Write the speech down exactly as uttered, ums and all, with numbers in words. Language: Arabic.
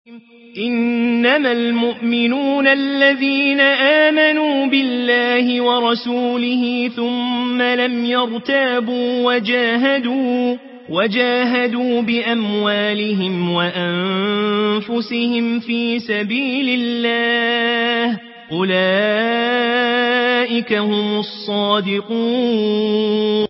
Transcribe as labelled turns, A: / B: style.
A: إنما المؤمنون الذين آمنوا بالله ورسوله ثم لم يرتابوا وجاهدوا, وجاهدوا بأموالهم وأنفسهم في سبيل الله أولئك هم الصادقون.